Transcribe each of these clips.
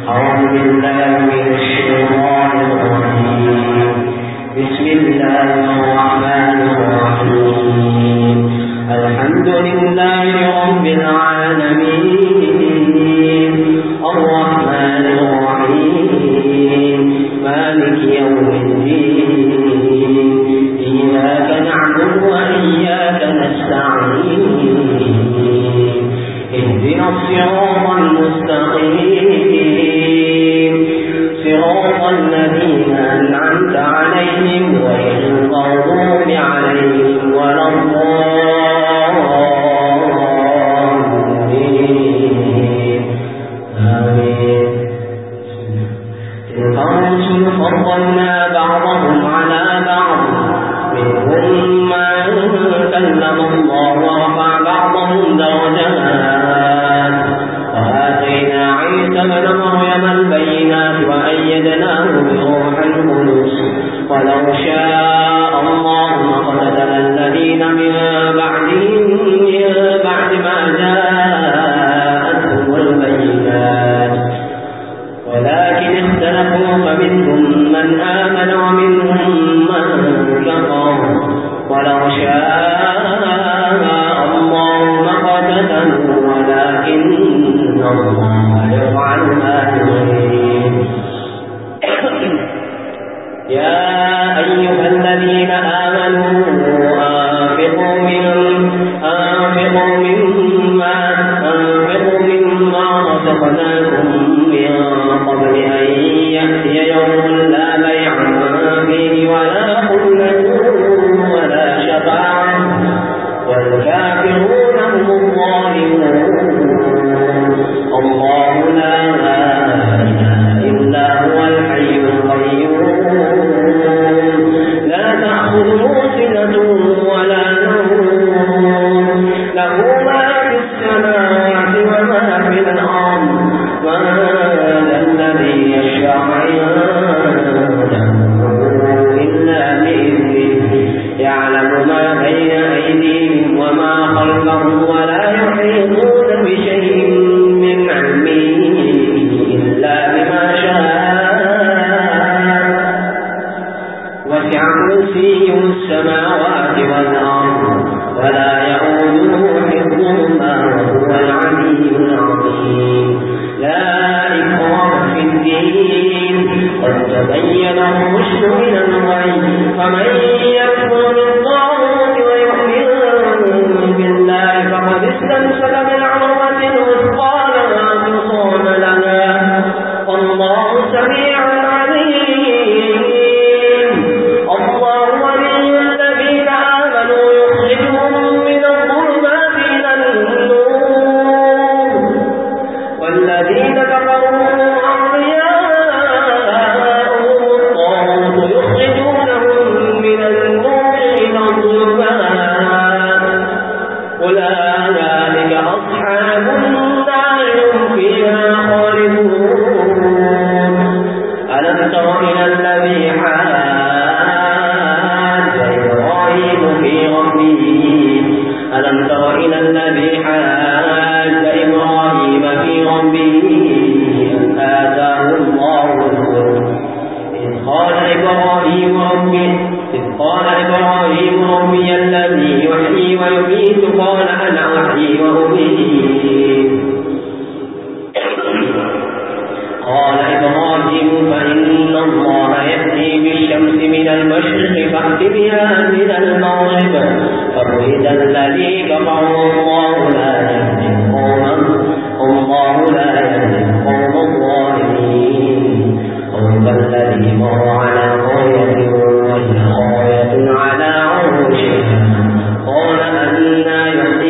أعوذ بالله من الشيطان الرجيم. بسم الله الرحمن الرحيم. الحمد لله رب العالمين الرحمن الرحيم مالك يوم الدين إياك نعبد وإياك نستعين اهدنا الصراط المستقيم صراط الذين أنعمت عليهم غير المغضوب عليهم ولا الضالين آمين. تلك الرسل فضلنا بعضهم على بعض منهم من كلم الله ورفع بعضهم درجات وآتينا عيسى ابن مريم البينات وأيدناه بروح القدس ولو شاء الله ما اقتتل الذين من بعدهم من بعد ما جاءتهم البينات ولكن اختلفوا فمنهم من آمن ومنهم من كفر ولو شاء الله ما اقتتلوا ولكن الله يفعل ما يريد. يا أيها الذين آمنوا أنفقوا مما رزقناكم من قبل أن يأتي يوم لا بيع فيه ولا خلة ولا شفاعة والكافرون هم الظالمون. الله لا إله إلا هو الحي القيوم لا تأخذه سنة ولا نوم له ما في السماوات وما في الأرض من ذا الذي يشفع عنده إلا بإذنه يعلم ما بين أيديهم وما خلفهم ولا يحيطون بشيء من علمه إلا بما شاء وسع كرسيه السماوات والأرض ولا يؤوده حفظهما وهو العلي العظيم. لا إكراه في الدين قد تبين الرشد من الغي فمن يكفر بالطاغوت ويؤمن بالله فقد استمسك بالعروة الوثقى لا انفصام لها والله سميع عليم. الله ولي الذين آمنوا يخرجهم من الظلمات إلى النور والذين كفروا أولياءهم الطاغوت يخرجونهم من النور إلى الظلمات أولئك أصحاب النار هم فيها خالدون. ألم تر إلى الذي حاج إبراهيم في ربه ألم تر إلى الذي حاج إبراهيم في ربه آتاه الله الملك إذ قال إبراهيم ربي الذي يحيي ويميت قال أنا أحيي وأميت قال إبراهيم فإن الله يأتي بالشمس من المشرق فأت بها من المغرب فبهت الذي كفروا والله لا يهدي القوم الظالمين. قوم الذي مر على قرية وهي خاوية على عروشها قال أنى يحيي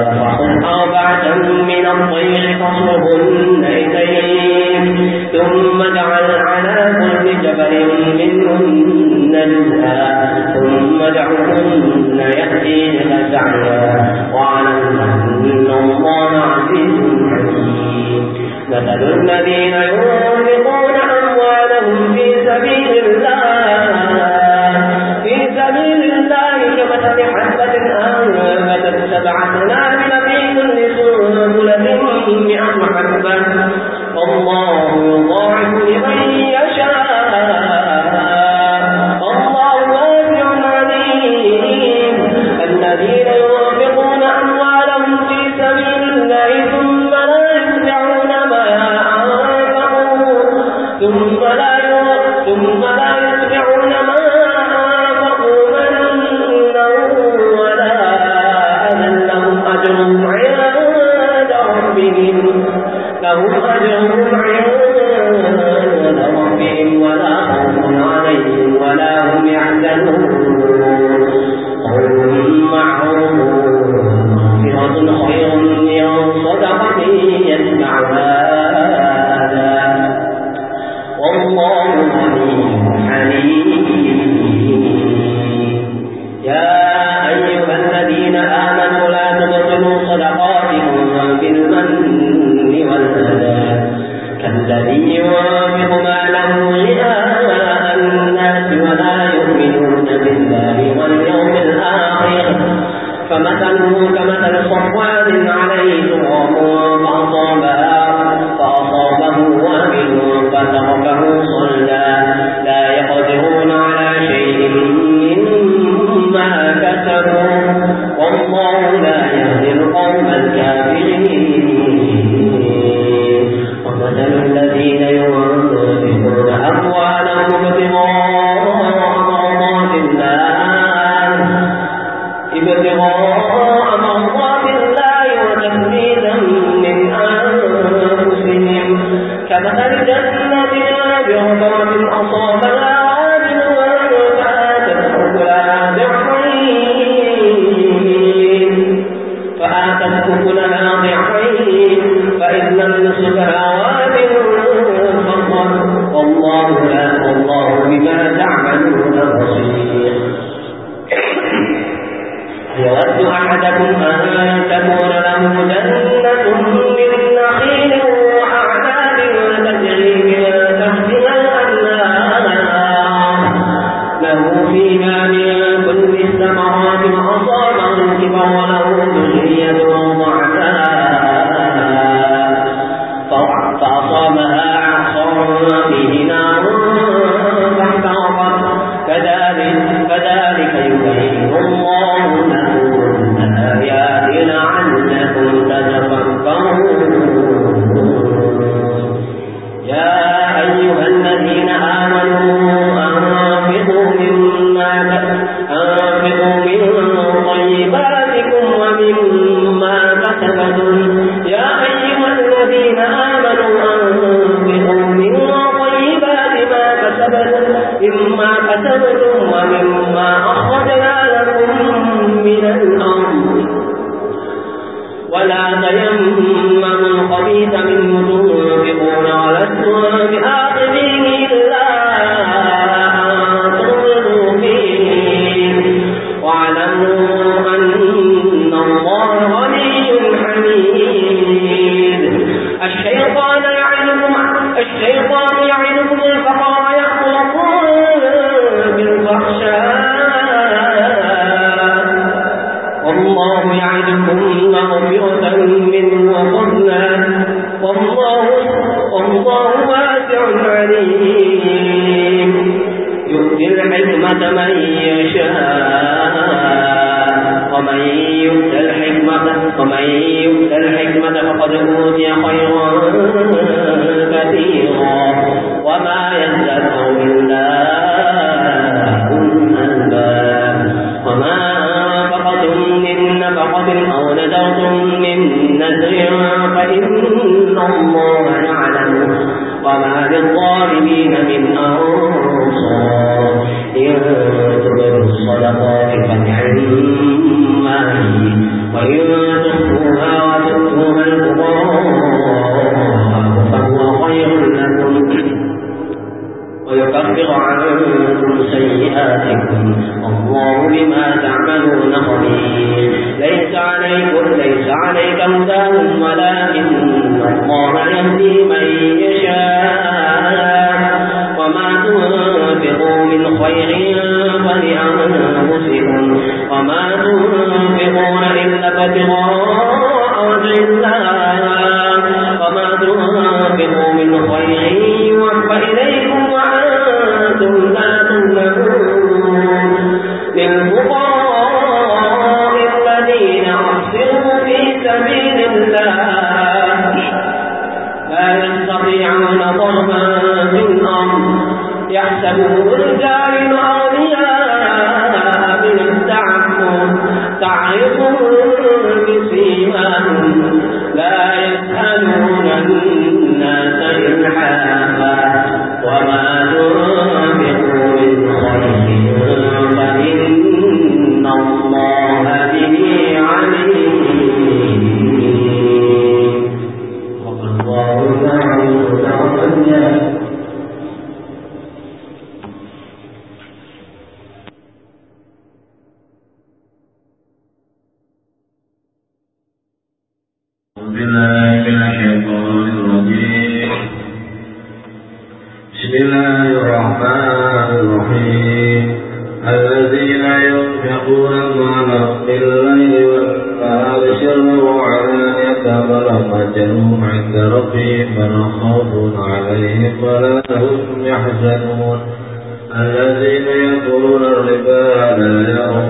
فخذ أربعة من الطير فاصرهن إليك ثم اجعل على كل جبل منهن جزءا ثم ادعهن يأتينك سعيا واعلم أن الله عزيز حكيم. مثل الذين ينفقون أموالهم في سبيل الله كمثل حبة أنبتت 7 سنابل في كل سنبلة 100 حبة والله يضاعف لمن يشاء والله واسع عليم. الذين ينفقون أموالهم في سبيل الله ثم لا يتبعون ما أنفقوا لهم أجرهم عند ربهم ولا خوف عليهم ولا هم يحزنون. قول معروف مغفرة خير من صدقة يتبعها أذى والله غني حليم. يا أيها الذين آمنوا لا تبطلوا صدقاتكم بالمن والأذى كالذي ينفق ماله رئاء الناس ولا يؤمنون بالله واليوم الآخر فمثله كمثل صفوان عليه تراب فأصابه وابل فتركه صلدا لا يقدرون على شيء مما كسبوا والله لا يهدي القوم الكافرين. ومثل الذين ينفقون أموالهم ابتغاء مرضات الله وتثبيتا من أنفسهم كمثل جنة بربوة أصابها وابل فآتت أكلها ضعفين فإن لم يصبها وابل والله بما تعملون بصير. يود أحدكم أن تكون له جنة من نخيل وأعناب تجري من تحتها الأنهار له فيها من كل الثمرات وأصابه الكبر وله ذرية فأصابها إعصار فيه نار فاحترقت كذلك يبين الله لكم الآيات لعلكم تتفكرون. يا أيها الذين آمنوا أنفقوا من طيباتكم ومما كسبتم ومما أخرجنا لكم من الأرض ولا تيمموا الخبيث منه تنفقون ولستم بآخذيه إلا أن تغمضوا فيه واعلموا أن الله غني حميد. الشيطان يعدكم الفقر ويأمركم بالفحشاء والله يعدكم مغفرة منه وفضلا والله واسع عليم. يؤتي الحكمة من يشاء ومن يؤت الحكمة فقد أوتي خيرا كثيرا وما يذكر إلا أولو الألباب. وما أنفقتم من نفقة أو نذرتم من نذر فإن الله يعلمه وما للظالمين من أنصار. إن تبدوا الصدقات فنعما هي وإن تخفوها بما تعملون خبير ليس عليك هداهم ولكن الله يهدي من يشاء وما تنفقوا من خير فلأنفسكم وما تنفقون إلا ابتغاء وجه الله وما تنفقوا من خير يوفى إليكم وأنتم لا تظلمون للفقراء الذين أحسنوا في سبيل الله لا يستطيعون ضربا في الأرض يحسبهم الجاهل أغنياء من التعفف تعرفهم بسيماهم لا يسألون الناس إلحافا وما تنفقوا من خير فإن الله به عليم والله يعلم الأرض بسم الله الرحمن الرحيم الذين ينفقون أموالهم بالليل والنهار سرا وعلانية ولا تجدهم عند ربهم ولا خوف عليهم ولا هم يحزنون الذين يأكلون الربا لا